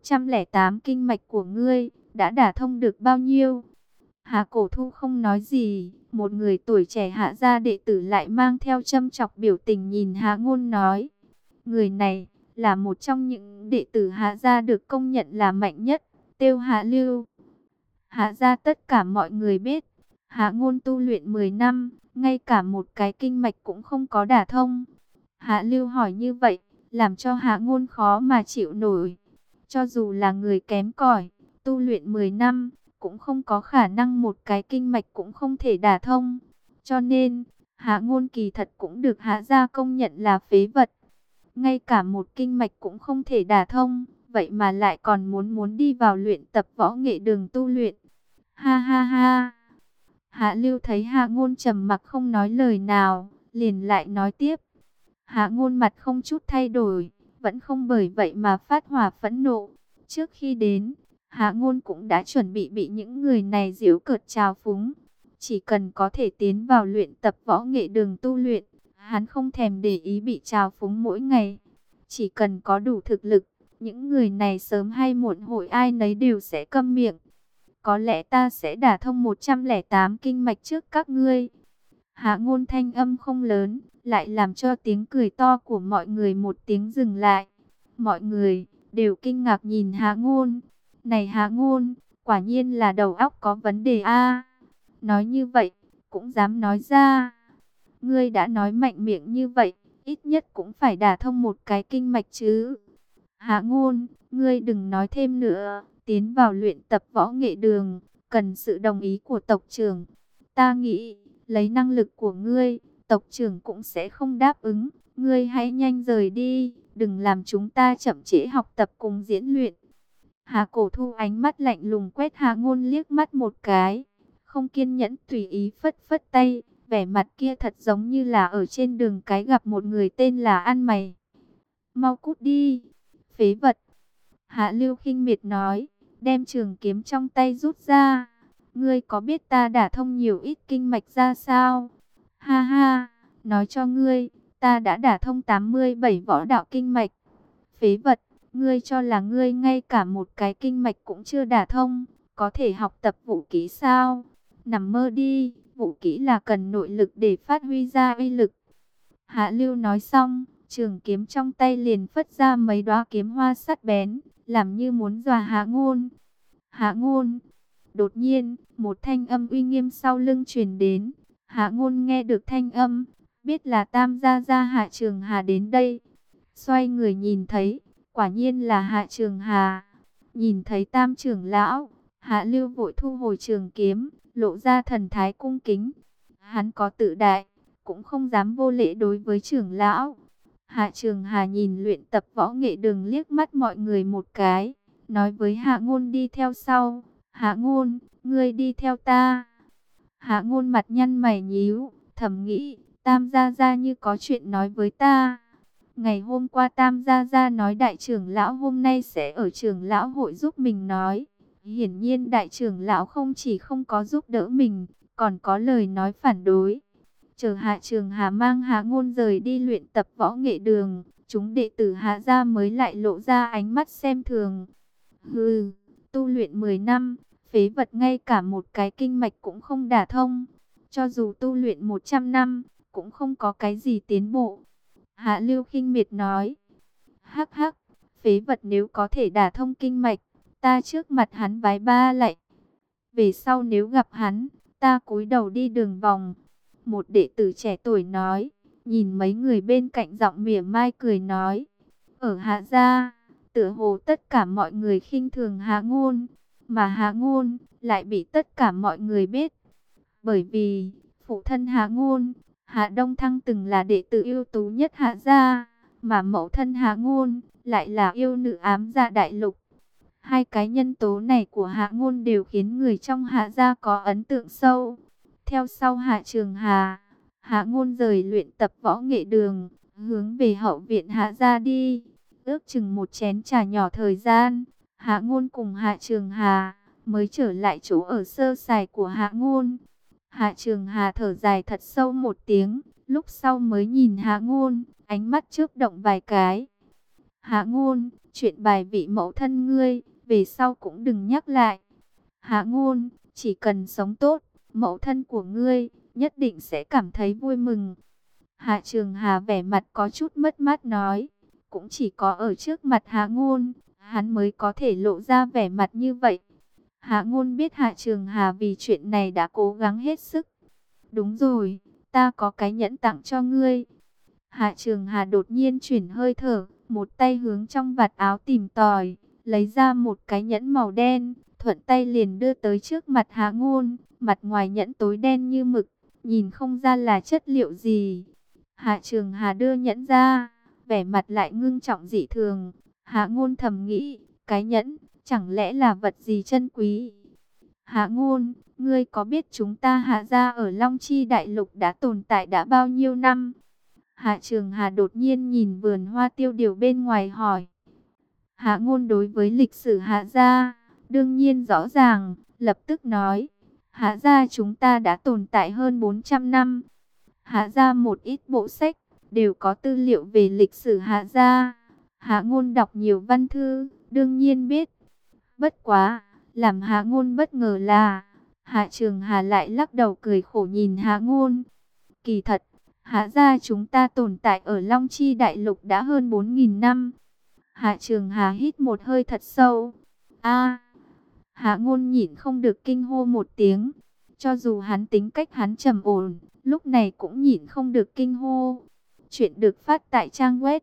108 kinh mạch của ngươi đã đả thông được bao nhiêu? Hạ Cổ Thu không nói gì, một người tuổi trẻ Hạ gia đệ tử lại mang theo châm chọc biểu tình nhìn Hạ Ngôn nói. Người này là một trong những đệ tử Hạ gia được công nhận là mạnh nhất, Tiêu Hạ Lưu. Hạ gia tất cả mọi người biết, Hạ Ngôn tu luyện 10 năm, ngay cả một cái kinh mạch cũng không có đả thông. Hạ Lưu hỏi như vậy, làm cho Hạ Ngôn khó mà chịu nổi. Cho dù là người kém cỏi, tu luyện 10 năm, cũng không có khả năng một cái kinh mạch cũng không thể đả thông. Cho nên, Hạ Ngôn kỳ thật cũng được Hạ gia công nhận là phế vật. Ngay cả một kinh mạch cũng không thể đả thông, vậy mà lại còn muốn đi vào luyện tập võ nghệ đường tu luyện. Ha ha ha. Hạ Lưu thấy Hạ Ngôn trầm mặc không nói lời nào, liền lại nói tiếp. Hạ Ngôn mặt không chút thay đổi, vẫn không bởi vậy mà phát hỏa phẫn nộ. Trước khi đến, Hạ Ngôn cũng đã chuẩn bị những người này giễu cợt trào phúng. Chỉ cần có thể tiến vào luyện tập võ nghệ đường tu luyện, hắn không thèm để ý bị trào phúng mỗi ngày. Chỉ cần có đủ thực lực, những người này sớm hay muộn hội ai nấy đều sẽ câm miệng. Có lẽ ta sẽ đả thông 108 kinh mạch trước các ngươi. Hạ Ngôn thanh âm không lớn, lại làm cho tiếng cười to của mọi người một tiếng dừng lại. Mọi người đều kinh ngạc nhìn Hạ Ngôn. Này Hạ Ngôn, quả nhiên là đầu óc có vấn đề a. Nói như vậy, cũng dám nói ra. Ngươi đã nói mạnh miệng như vậy, ít nhất cũng phải đả thông một cái kinh mạch chứ. Hạ Ngôn, ngươi đừng nói thêm nữa, tiến vào luyện tập võ nghệ đường, cần sự đồng ý của tộc trưởng. Ta nghĩ, lấy năng lực của ngươi, tộc trưởng cũng sẽ không đáp ứng. Ngươi hãy nhanh rời đi, đừng làm chúng ta chậm trễ học tập cùng diễn luyện. Hà Cổ Thu ánh mắt lạnh lùng quét Hạ Ngôn liếc mắt một cái, không kiên nhẫn tùy ý phất phất tay, vẻ mặt kia thật giống như là ở trên đường cái gặp một người tên là ăn mày. Mau cút đi, phế vật. Hạ Lưu khinh miệt nói, đem trường kiếm trong tay rút ra. Ngươi có biết ta đả thông nhiều ít kinh mạch ra sao? Ha ha, nói cho ngươi, ta đã đả thông 87 võ đạo kinh mạch. Phế vật, ngươi cho là ngươi ngay cả một cái kinh mạch cũng chưa đả thông, có thể học tập vũ kỹ sao? Nằm mơ đi, vũ kỹ là cần nội lực để phát huy ra uy lực. Hạ Lưu nói xong, trường kiếm trong tay liền phất ra mấy đóa kiếm hoa sắc bén, làm như muốn dọa Hạ Ngôn. Hạ Ngôn. Đột nhiên, một thanh âm uy nghiêm sau lưng truyền đến. Hạ Ngôn nghe được thanh âm, biết là Tam gia gia Hạ Trường Hà đến đây. Xoay người nhìn thấy, quả nhiên là Hạ Trường Hà. Nhìn thấy Tam trưởng lão, Hạ Lưu vội thu hồi trường kiếm, lộ ra thần thái cung kính. Hắn có tự đại, cũng không dám vô lễ đối với trưởng lão. Hạ Trường Hà nhìn luyện tập võ nghệ đường liếc mắt mọi người một cái, nói với Hạ Ngôn đi theo sau. Hạ Ngôn, ngươi đi theo ta. Hạ Ngôn mặt nhăn mày nhíu, thầm nghĩ, Tam gia gia như có chuyện nói với ta. Ngày hôm qua Tam gia gia nói đại trưởng lão hôm nay sẽ ở trưởng lão hội giúp mình nói. Hiển nhiên đại trưởng lão không chỉ không có giúp đỡ mình, còn có lời nói phản đối. Chờ Hạ Trường Hà mang Hạ Ngôn rời đi luyện tập võ nghệ đường, chúng đệ tử Hạ gia mới lại lộ ra ánh mắt xem thường. Hừ, tu luyện 10 năm, phế vật ngay cả một cái kinh mạch cũng không đả thông. Cho dù tu luyện 100 năm, cũng không có cái gì tiến bộ. Hạ Lưu khinh miệt nói. Hắc hắc, phế vật nếu có thể đả thông kinh mạch, ta trước mặt hắn vái ba lạy. Về sau nếu gặp hắn, ta cúi đầu đi đường vòng. Một đệ tử trẻ tuổi nói, nhìn mấy người bên cạnh giọng mỉa mai cười nói. Ở Hạ gia, tựa hồ tất cả mọi người khinh thường Hạ Ngôn, mà Hạ Ngôn lại bị tất cả mọi người biết. Bởi vì, phụ thân Hạ Ngôn, Hạ Đông Thăng từng là đệ tử ưu tú nhất Hạ gia, mà mẫu thân Hạ Ngôn lại là yêu nữ ám dạ đại lục. Hai cái nhân tố này của Hạ Ngôn đều khiến người trong Hạ gia có ấn tượng sâu. Theo sau Hạ Trường Hà, Hạ Ngôn rời luyện tập võ nghệ đường, hướng về hậu viện Hạ gia đi. Ước chừng một chén trà nhỏ thời gian, Hạ Ngôn cùng Hạ Trường Hà mới trở lại chỗ ở sơ sài của Hạ Ngôn. Hạ Trường Hà thở dài thật sâu một tiếng, lúc sau mới nhìn Hạ Ngôn, ánh mắt chớp động vài cái. Hạ Ngôn, chuyện bài vị mẫu thân ngươi, về sau cũng đừng nhắc lại. Hạ Ngôn, chỉ cần sống tốt, mẫu thân của ngươi nhất định sẽ cảm thấy vui mừng. Hạ Trường Hà vẻ mặt có chút mất mát nói, cũng chỉ có ở trước mặt Hạ Ngôn, hắn mới có thể lộ ra vẻ mặt như vậy. Hạ Ngôn biết Hạ Trường Hà vì chuyện này đã cố gắng hết sức. Đúng rồi, ta có cái nhẫn tặng cho ngươi. Hạ Trường Hà đột nhiên chuyển hơi thở, một tay hướng trong vạt áo tìm tòi, lấy ra một cái nhẫn màu đen, thuận tay liền đưa tới trước mặt Hạ Ngôn. Mặt ngoài nhẫn tối đen như mực, nhìn không ra là chất liệu gì. Hạ Trường Hà đưa nhẫn ra, vẻ mặt lại ngưng trọng dị thường. Hạ Ngôn thầm nghĩ, cái nhẫn chẳng lẽ là vật gì chân quý? Hạ Ngôn, ngươi có biết chúng ta Hạ gia ở Long Chi Đại Lục đã tồn tại đã bao nhiêu năm? Hạ Trường Hà đột nhiên nhìn vườn hoa tiêu điều bên ngoài hỏi. Hạ Ngôn đối với lịch sử Hạ gia đương nhiên rõ ràng, lập tức nói. Hạ gia chúng ta đã tồn tại hơn 400 năm. Hạ gia một ít bộ sách đều có tư liệu về lịch sử Hạ gia. Hạ Ngôn đọc nhiều văn thư, đương nhiên biết. Bất quá, làm Hạ Ngôn bất ngờ là, Hạ Trường Hà lại lắc đầu cười khổ nhìn Hạ Ngôn. Kỳ thật, Hạ gia chúng ta tồn tại ở Long Chi Đại Lục đã hơn 4.000 năm. Hạ Trường Hà hít một hơi thật sâu. A, Hạ Ngôn nhịn không được kinh hô một tiếng. Cho dù hắn tính cách hắn trầm ổn, lúc này cũng nhịn không được kinh hô. Chuyện được phát tại trang web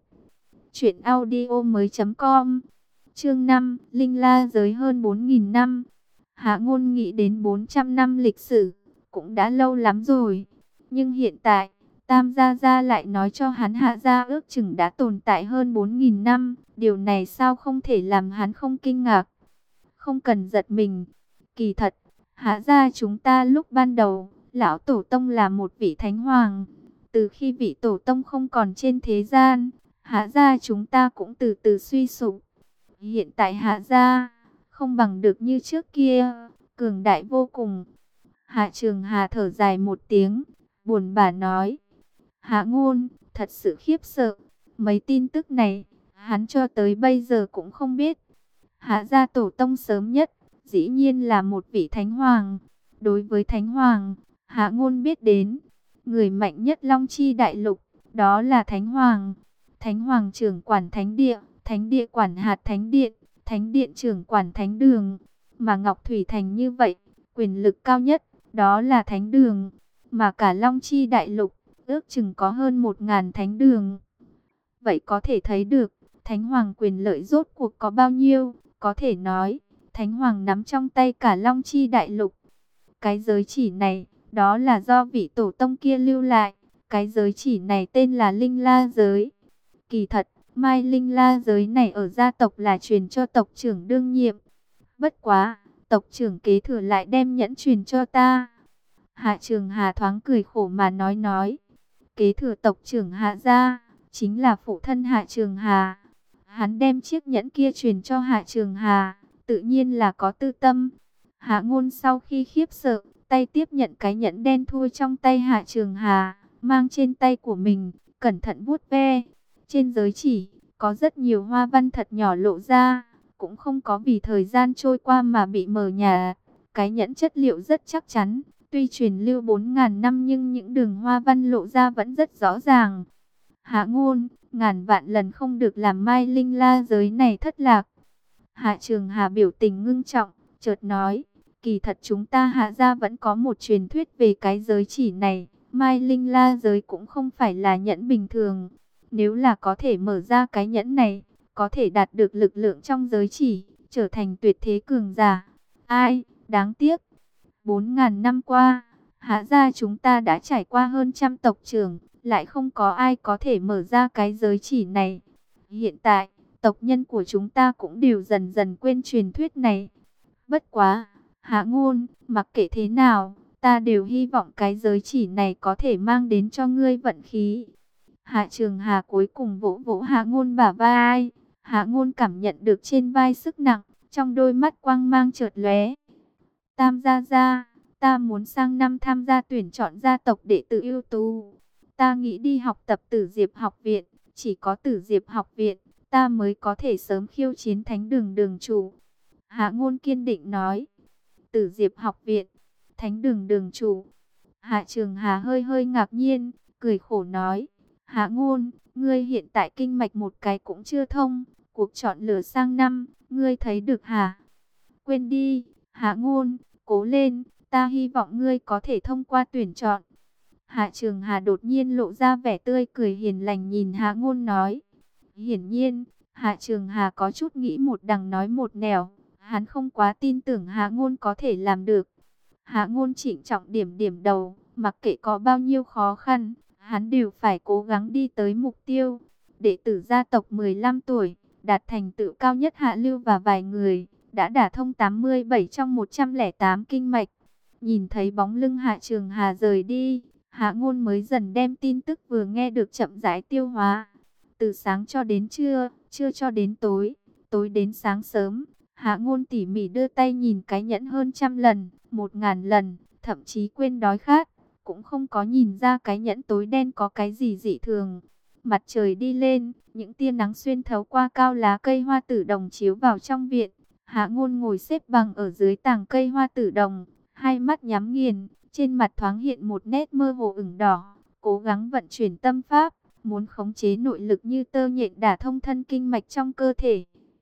truyệnaudiomoi.com. Chương 5, Linh La giới hơn 4.000 năm. Hạ Ngôn nghĩ đến 400 năm lịch sử, cũng đã lâu lắm rồi. Nhưng hiện tại, Tam Gia Gia lại nói cho hắn Hạ gia ước chừng đã tồn tại hơn 4.000 năm. Điều này sao không thể làm hắn không kinh ngạc, không cần giật mình. Kỳ thật, Hạ gia chúng ta lúc ban đầu, lão tổ tông là một vị thánh hoàng. Từ khi vị tổ tông không còn trên thế gian, Hạ gia chúng ta cũng từ từ suy sụp. Hiện tại Hạ gia không bằng được như trước kia, cường đại vô cùng. Hạ Trường Hà thở dài một tiếng, buồn bã nói: Hạ Ngôn, thật sự khiếp sợ. Mấy tin tức này, hắn cho tới bây giờ cũng không biết. Hạ gia tổ tông sớm nhất, dĩ nhiên là một vị thánh hoàng. Đối với thánh hoàng, Hạ Ngôn biết đến, người mạnh nhất Long Chi Đại Lục, đó là thánh hoàng. Thánh hoàng trưởng quản thánh địa quản hạt thánh điện trưởng quản thánh đường. Mà Ngọc Thủy Thành như vậy, quyền lực cao nhất, đó là thánh đường. Mà cả Long Chi Đại Lục, ước chừng có hơn 1.000 thánh đường. Vậy có thể thấy được, thánh hoàng quyền lợi rốt cuộc có bao nhiêu. Có thể nói, thánh hoàng nắm trong tay cả Long Chi Đại Lục. Cái giới chỉ này, đó là do vị tổ tông kia lưu lại. Cái giới chỉ này tên là Linh La giới. Kỳ thật, Mai Linh La giới này ở gia tộc là truyền cho tộc trưởng đương nhiệm. Bất quá, tộc trưởng kế thừa lại đem nhẫn truyền cho ta. Hạ Trường Hà thoáng cười khổ mà nói. Kế thừa tộc trưởng Hạ gia, chính là phụ thân Hạ Trường Hà. Hắn đem chiếc nhẫn kia truyền cho Hạ Trường Hà, tự nhiên là có tư tâm. Hạ Ngôn sau khi khiếp sợ, tay tiếp nhận cái nhẫn đen thui trong tay Hạ Trường Hà, mang trên tay của mình, cẩn thận vuốt ve. Trên giới chỉ, có rất nhiều hoa văn thật nhỏ lộ ra, cũng không có vì thời gian trôi qua mà bị mờ nhạt. Cái nhẫn chất liệu rất chắc chắn, tuy truyền lưu 4.000 năm nhưng những đường hoa văn lộ ra vẫn rất rõ ràng. Hạ Ngôn, ngàn vạn lần không được làm Mai Linh La giới này thất lạc. Hạ Trường Hà biểu tình ngưng trọng, chợt nói, kỳ thật chúng ta Hạ gia vẫn có một truyền thuyết về cái giới chỉ này. Mai Linh La giới cũng không phải là nhẫn bình thường. Nếu là có thể mở ra cái nhẫn này, có thể đạt được lực lượng trong giới chỉ, trở thành tuyệt thế cường giả. Ai, đáng tiếc. 4.000 năm qua, Hạ gia chúng ta đã trải qua hơn trăm tộc trưởng, lại không có ai có thể mở ra cái giới chỉ này. Hiện tại, tộc nhân của chúng ta cũng đều dần dần quên truyền thuyết này. Bất quá, Hạ Ngôn, mặc kệ thế nào, ta đều hy vọng cái giới chỉ này có thể mang đến cho ngươi vận khí. Hạ Trường Hà cuối cùng vỗ vỗ Hạ Ngôn bả vai. Hạ Ngôn cảm nhận được trên vai sức nặng, trong đôi mắt quang mang chợt lóe. Tam Gia Gia, ta muốn sang năm tham gia tuyển chọn gia tộc đệ tử ưu tú. Ta nghĩ đi học tập Tử Diệp học viện, chỉ có Tử Diệp học viện, ta mới có thể sớm khiêu chiến thánh đường đường chủ. Hạ Ngôn kiên định nói. Tử Diệp học viện, thánh đường đường chủ. Hạ Trường Hà hơi hơi ngạc nhiên, cười khổ nói. Hạ Ngôn, ngươi hiện tại kinh mạch một cái cũng chưa thông, cuộc chọn lựa sang năm, ngươi thấy được hả? Quên đi, Hạ Ngôn, cố lên, ta hy vọng ngươi có thể thông qua tuyển chọn. Hạ Trường Hà đột nhiên lộ ra vẻ tươi cười hiền lành nhìn Hạ Ngôn nói. Hiển nhiên, Hạ Trường Hà có chút nghĩ một đằng nói một nẻo, hắn không quá tin tưởng Hạ Ngôn có thể làm được. Hạ Ngôn trịnh trọng điểm đầu, mặc kệ có bao nhiêu khó khăn, hắn đều phải cố gắng đi tới mục tiêu. Đệ tử gia tộc 15 tuổi, đạt thành tựu cao nhất hạ lưu và vài người, đã đả thông 87 trong 108 kinh mạch. Nhìn thấy bóng lưng Hạ Trường Hà rời đi, Hạ Ngôn mới dần đem tin tức vừa nghe được chậm rãi tiêu hóa. Từ sáng cho đến trưa, trưa cho đến tối, tối đến sáng sớm, Hạ Ngôn tỉ mỉ đưa tay nhìn cái nhẫn hơn 100 lần, 1.000 lần, thậm chí quên đói khát, cũng không có nhìn ra cái nhẫn tối đen có cái gì dị thường. Mặt trời đi lên, những tia nắng xuyên thấu qua cao lá cây hoa tử đồng chiếu vào trong viện. Hạ Ngôn ngồi xếp bằng ở dưới tàng cây hoa tử đồng, hai mắt nhắm nghiền, trên mặt thoáng hiện một nét mơ hồ ửng đỏ, cố gắng vận chuyển tâm pháp, muốn khống chế nội lực như tơ nhện đả thông thân kinh mạch trong cơ thể.